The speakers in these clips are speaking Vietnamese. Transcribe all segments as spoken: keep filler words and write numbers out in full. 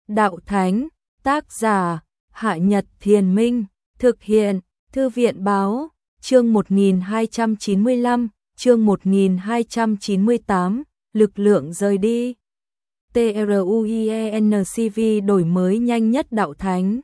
Đạo Thánh, tác giả, Hạ Nhật Thiền Minh, thực hiện, Thư viện Báo, chương một nghìn hai trăm chín mươi lăm, chương một nghìn hai trăm chín mươi tám, lực lượng rời đi. TRUIENCV đổi mới nhanh nhất Đạo Thánh.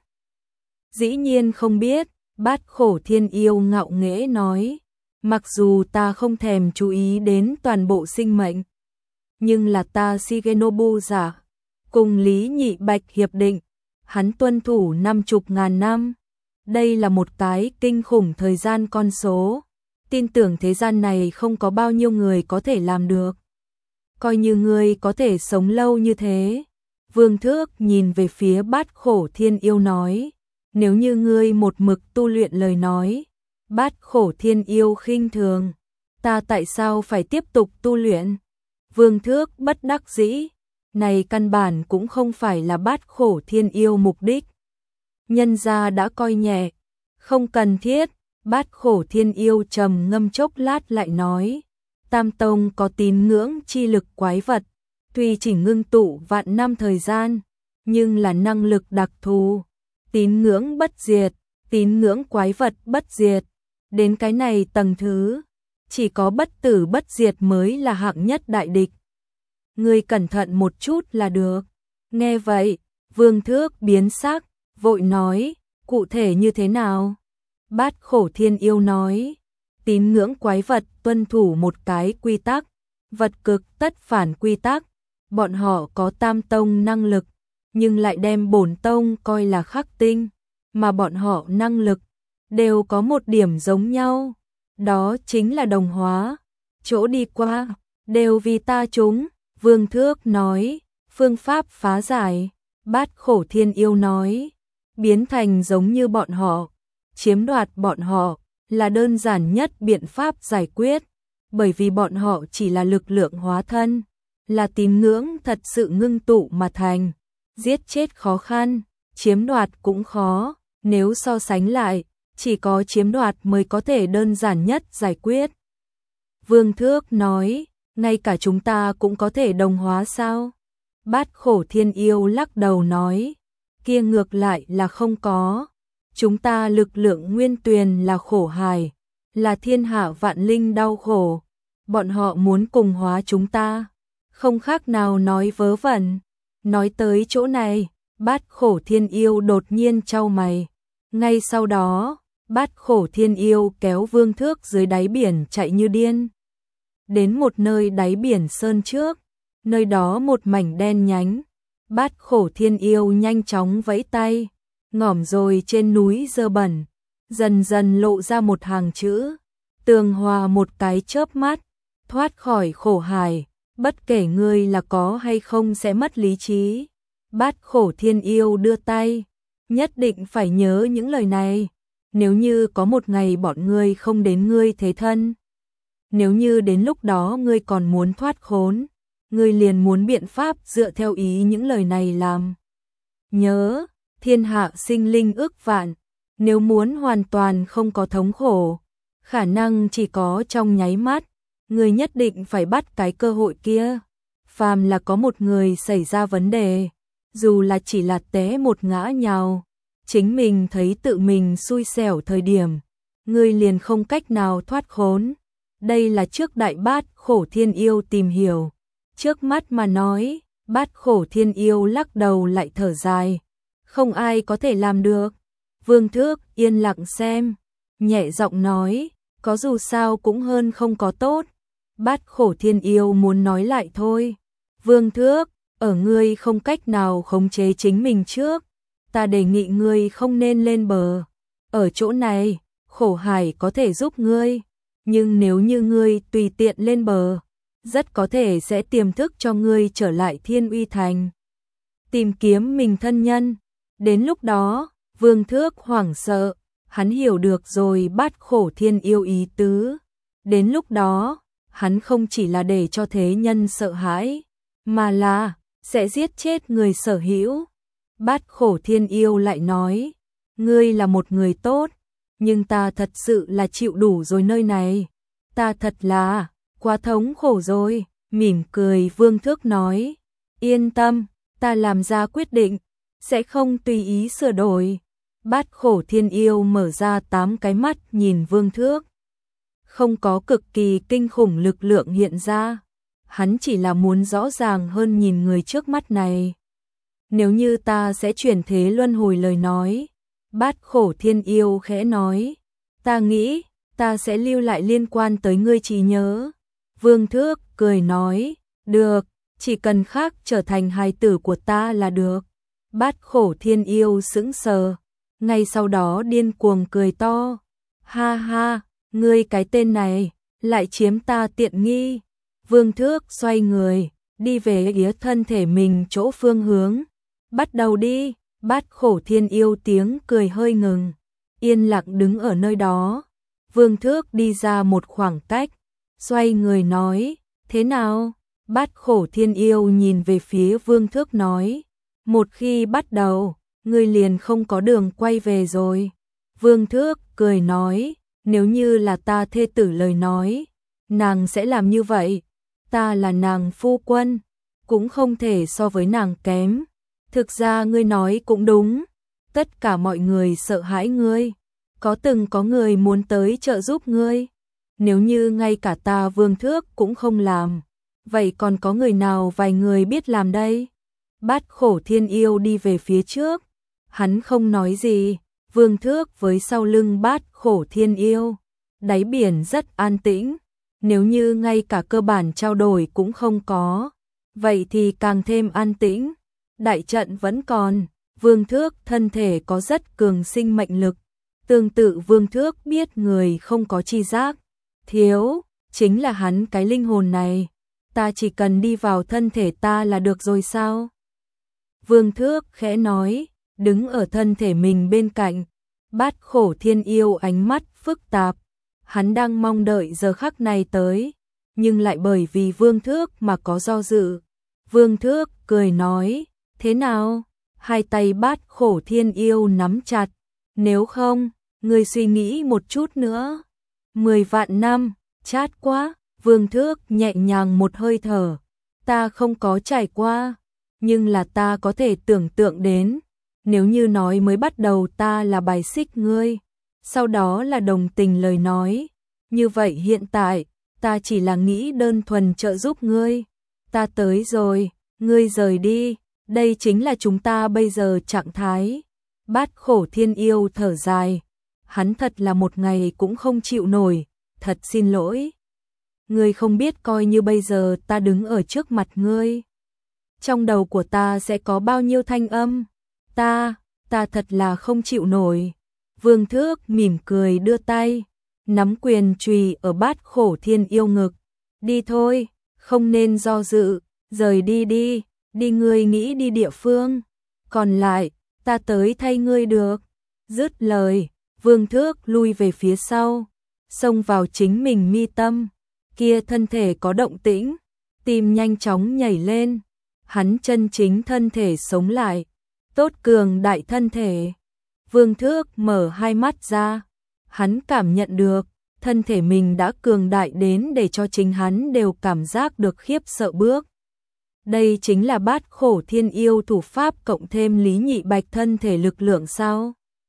Dĩ nhiên không biết, Bát Khổ Thiên Yêu ngạo nghễ nói, mặc dù ta không thèm chú ý đến toàn bộ sinh mệnh, nhưng là ta Shigenobu giả, cùng Lý Nhị Bạch hiệp định, hắn tuân thủ năm chục ngàn năm. Đây là một cái kinh khủng thời gian con số, tin tưởng thế gian này không có bao nhiêu người có thể làm được. Coi như ngươi có thể sống lâu như thế. Vương Thước nhìn về phía Bát Khổ Thiên Yêu nói, nếu như ngươi một mực tu luyện lời nói, Bát Khổ Thiên Yêu khinh thường, ta tại sao phải tiếp tục tu luyện? Vương Thước bất đắc dĩ, này căn bản cũng không phải là Bát Khổ Thiên Yêu mục đích. Nhân gia đã coi nhẹ, không cần thiết. Bát Khổ Thiên Yêu trầm ngâm chốc lát lại nói, Tam Tông có tín ngưỡng chi lực quái vật, tuy chỉ ngưng tụ vạn năm thời gian, nhưng là năng lực đặc thù, tín ngưỡng bất diệt, tín ngưỡng quái vật bất diệt. Đến cái này tầng thứ, chỉ có bất tử bất diệt mới là hạng nhất đại địch. Ngươi cẩn thận một chút là được. Nghe vậy, Vương Thước biến sắc, vội nói, cụ thể như thế nào? Bát Khổ Thiên Yêu nói, tín ngưỡng quái vật tuân thủ một cái quy tắc, vật cực tất phản quy tắc. Bọn họ có tam tông năng lực, nhưng lại đem bổn tông coi là khắc tinh, mà bọn họ năng lực đều có một điểm giống nhau, đó chính là đồng hóa. Chỗ đi qua, đều vì ta chúng. Vương Thước nói, phương pháp phá giải. Bát Khổ Thiên Yêu nói, biến thành giống như bọn họ, chiếm đoạt bọn họ, là đơn giản nhất biện pháp giải quyết, bởi vì bọn họ chỉ là lực lượng hóa thân, là tín ngưỡng thật sự ngưng tụ mà thành, giết chết khó khăn, chiếm đoạt cũng khó, nếu so sánh lại, chỉ có chiếm đoạt mới có thể đơn giản nhất giải quyết. Vương Thước nói, ngay cả chúng ta cũng có thể đồng hóa sao? Bát Khổ Thiên Yêu lắc đầu nói, kia ngược lại là không có. Chúng ta lực lượng nguyên tuyền là khổ hài, là thiên hạ vạn linh đau khổ. Bọn họ muốn cùng hóa chúng ta, không khác nào nói vớ vẩn. Nói tới chỗ này, Bát Khổ Thiên Yêu đột nhiên chau mày. Ngay sau đó, Bát Khổ Thiên Yêu kéo Vương Thước dưới đáy biển chạy như điên. Đến một nơi đáy biển sơn trước, nơi đó một mảnh đen nhánh. Bát Khổ Thiên Yêu nhanh chóng vẫy tay, ngỏm rồi trên núi dơ bẩn, dần dần lộ ra một hàng chữ, tường hòa một cái chớp mắt, thoát khỏi khổ hải, bất kể ngươi là có hay không sẽ mất lý trí. Bát Khổ Thiên Yêu đưa tay, nhất định phải nhớ những lời này, nếu như có một ngày bọn ngươi không đến ngươi thế thân, nếu như đến lúc đó ngươi còn muốn thoát khốn, ngươi liền muốn biện pháp dựa theo ý những lời này làm. Nhớ, thiên hạ sinh linh ước vạn, nếu muốn hoàn toàn không có thống khổ, khả năng chỉ có trong nháy mắt, ngươi nhất định phải bắt cái cơ hội kia. Phàm là có một người xảy ra vấn đề, dù là chỉ là té một ngã nhào, chính mình thấy tự mình xui xẻo thời điểm, ngươi liền không cách nào thoát khốn. Đây là trước Đại Bát Khổ Thiên Yêu tìm hiểu. Trước mắt mà nói, Bát Khổ Thiên Yêu lắc đầu lại thở dài. Không ai có thể làm được. Vương Thước yên lặng xem, nhẹ giọng nói, có dù sao cũng hơn không có tốt. Bát Khổ Thiên Yêu muốn nói lại thôi. Vương Thước, ở ngươi không cách nào khống chế chính mình trước, ta đề nghị ngươi không nên lên bờ. Ở chỗ này, khổ hải có thể giúp ngươi, nhưng nếu như ngươi tùy tiện lên bờ, rất có thể sẽ tiềm thức cho ngươi trở lại Thiên Uy Thành, tìm kiếm mình thân nhân. Đến lúc đó, Vương Thước hoảng sợ, hắn hiểu được rồi Bát Khổ Thiên Yêu ý tứ. Đến lúc đó, hắn không chỉ là để cho thế nhân sợ hãi, mà là sẽ giết chết người sở hữu. Bát Khổ Thiên Yêu lại nói, ngươi là một người tốt, nhưng ta thật sự là chịu đủ rồi nơi này. Ta thật là quá thống khổ rồi. Mỉm cười Vương Thước nói, yên tâm, ta làm ra quyết định, sẽ không tùy ý sửa đổi. Bát khổ thiên yêu mở ra tám cái mắt nhìn Vương Thước. Không có cực kỳ kinh khủng lực lượng hiện ra. Hắn chỉ là muốn rõ ràng hơn nhìn người trước mắt này. Nếu như ta sẽ chuyển thế luân hồi lời nói. Bát khổ thiên yêu khẽ nói. Ta nghĩ, ta sẽ lưu lại liên quan tới ngươi trí nhớ. Vương Thước cười nói. Được, chỉ cần khác trở thành hài tử của ta là được. Bát khổ thiên yêu sững sờ. Ngay sau đó điên cuồng cười to. Ha ha, ngươi cái tên này, lại chiếm ta tiện nghi. Vương Thước xoay người, đi về phía thân thể mình chỗ phương hướng. Bắt đầu đi, bát khổ thiên yêu tiếng cười hơi ngừng. Yên lặng đứng ở nơi đó. Vương Thước đi ra một khoảng cách, xoay người nói, thế nào? Bát khổ thiên yêu nhìn về phía Vương Thước nói, một khi bắt đầu, ngươi liền không có đường quay về rồi. Vương Thước cười nói, nếu như là ta thê tử lời nói, nàng sẽ làm như vậy. Ta là nàng phu quân, cũng không thể so với nàng kém. Thực ra ngươi nói cũng đúng, tất cả mọi người sợ hãi ngươi. Có từng có người muốn tới trợ giúp ngươi. Nếu như ngay cả ta Vương Thước cũng không làm, vậy còn có người nào vài người biết làm đây? Bát khổ thiên yêu đi về phía trước. Hắn không nói gì. Vương Thước với sau lưng bát khổ thiên yêu. Đáy biển rất an tĩnh. Nếu như ngay cả cơ bản trao đổi cũng không có, vậy thì càng thêm an tĩnh. Đại trận vẫn còn. Vương Thước thân thể có rất cường sinh mệnh lực. Tương tự Vương Thước biết người không có tri giác. Thiếu, chính là hắn cái linh hồn này. Ta chỉ cần đi vào thân thể ta là được rồi sao? Vương Thước khẽ nói, đứng ở thân thể mình bên cạnh. Bát khổ thiên yêu ánh mắt phức tạp. Hắn đang mong đợi giờ khắc này tới, nhưng lại bởi vì Vương Thước mà có do dự. Vương Thước cười nói, thế nào? Hai tay bát khổ thiên yêu nắm chặt. Nếu không, ngươi suy nghĩ một chút nữa. Mười vạn năm, chát quá. Vương Thước nhẹ nhàng một hơi thở. Ta không có trải qua, nhưng là ta có thể tưởng tượng đến. Nếu như nói mới bắt đầu ta là bài xích ngươi, sau đó là đồng tình lời nói. Như vậy hiện tại, ta chỉ là nghĩ đơn thuần trợ giúp ngươi. Ta tới rồi, ngươi rời đi. Đây chính là chúng ta bây giờ trạng thái. Bát khổ thiên yêu thở dài. Hắn thật là một ngày cũng không chịu nổi. Thật xin lỗi. Ngươi không biết coi như bây giờ ta đứng ở trước mặt ngươi. Trong đầu của ta sẽ có bao nhiêu thanh âm. Ta, ta thật là không chịu nổi. Vương Thước mỉm cười đưa tay, nắm quyền chùy ở bát khổ thiên yêu ngực. Đi thôi, không nên do dự, rời đi đi, đi ngươi nghĩ đi địa phương. Còn lại, ta tới thay ngươi được. Dứt lời, Vương Thước lui về phía sau, xông vào chính mình mi tâm. Kia thân thể có động tĩnh, tim nhanh chóng nhảy lên. Hắn chân chính thân thể sống lại. Tốt cường đại thân thể. Vương Thước mở hai mắt ra. Hắn cảm nhận được, thân thể mình đã cường đại đến để cho chính hắn đều cảm giác được khiếp sợ bước. Đây chính là bát khổ thiên yêu thủ pháp cộng thêm lý nhị bạch thân thể lực lượng sao?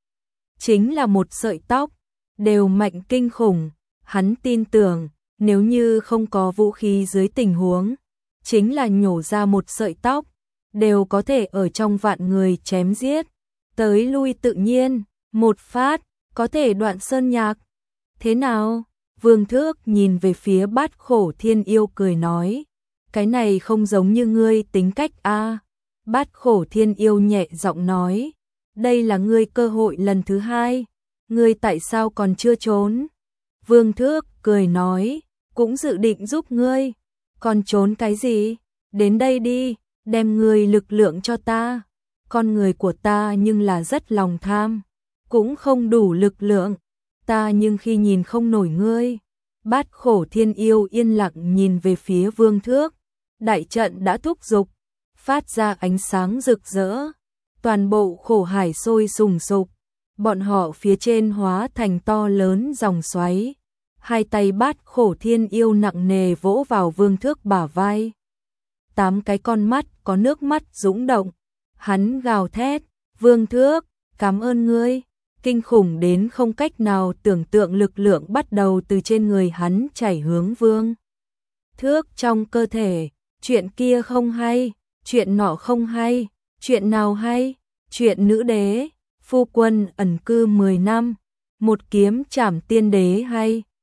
Chính là một sợi tóc, đều mạnh kinh khủng. Hắn tin tưởng, nếu như không có vũ khí dưới tình huống, chính là nhổ ra một sợi tóc, đều có thể ở trong vạn người chém giết. Tới lui tự nhiên, một phát, có thể đoạn sơn nhạc. Thế nào? Vương Thước nhìn về phía bát khổ thiên yêu cười nói. Cái này không giống như ngươi tính cách a. Bát khổ thiên yêu nhẹ giọng nói. Đây là ngươi cơ hội lần thứ hai. Ngươi tại sao còn chưa trốn? Vương Thước cười nói. Cũng dự định giúp ngươi. Còn trốn cái gì? Đến đây đi, đem ngươi lực lượng cho ta. Con người của ta nhưng là rất lòng tham, cũng không đủ lực lượng. Ta nhưng khi nhìn không nổi ngươi. Bát khổ thiên yêu yên lặng nhìn về phía Vương Thước. Đại trận đã thúc giục, phát ra ánh sáng rực rỡ. Toàn bộ khổ hải sôi sùng sục. Bọn họ phía trên hóa thành to lớn dòng xoáy. Hai tay bát khổ thiên yêu nặng nề vỗ vào Vương Thước bả vai. Tám cái con mắt có nước mắt dũng động. Hắn gào thét, Vương Thước, cảm ơn ngươi. Kinh khủng đến không cách nào tưởng tượng lực lượng bắt đầu từ trên người hắn chảy hướng Vương Thước trong cơ thể. Chuyện kia không hay, chuyện nọ không hay, chuyện nào hay? Chuyện nữ đế, phu quân ẩn cư mười năm, một kiếm trảm tiên đế hay?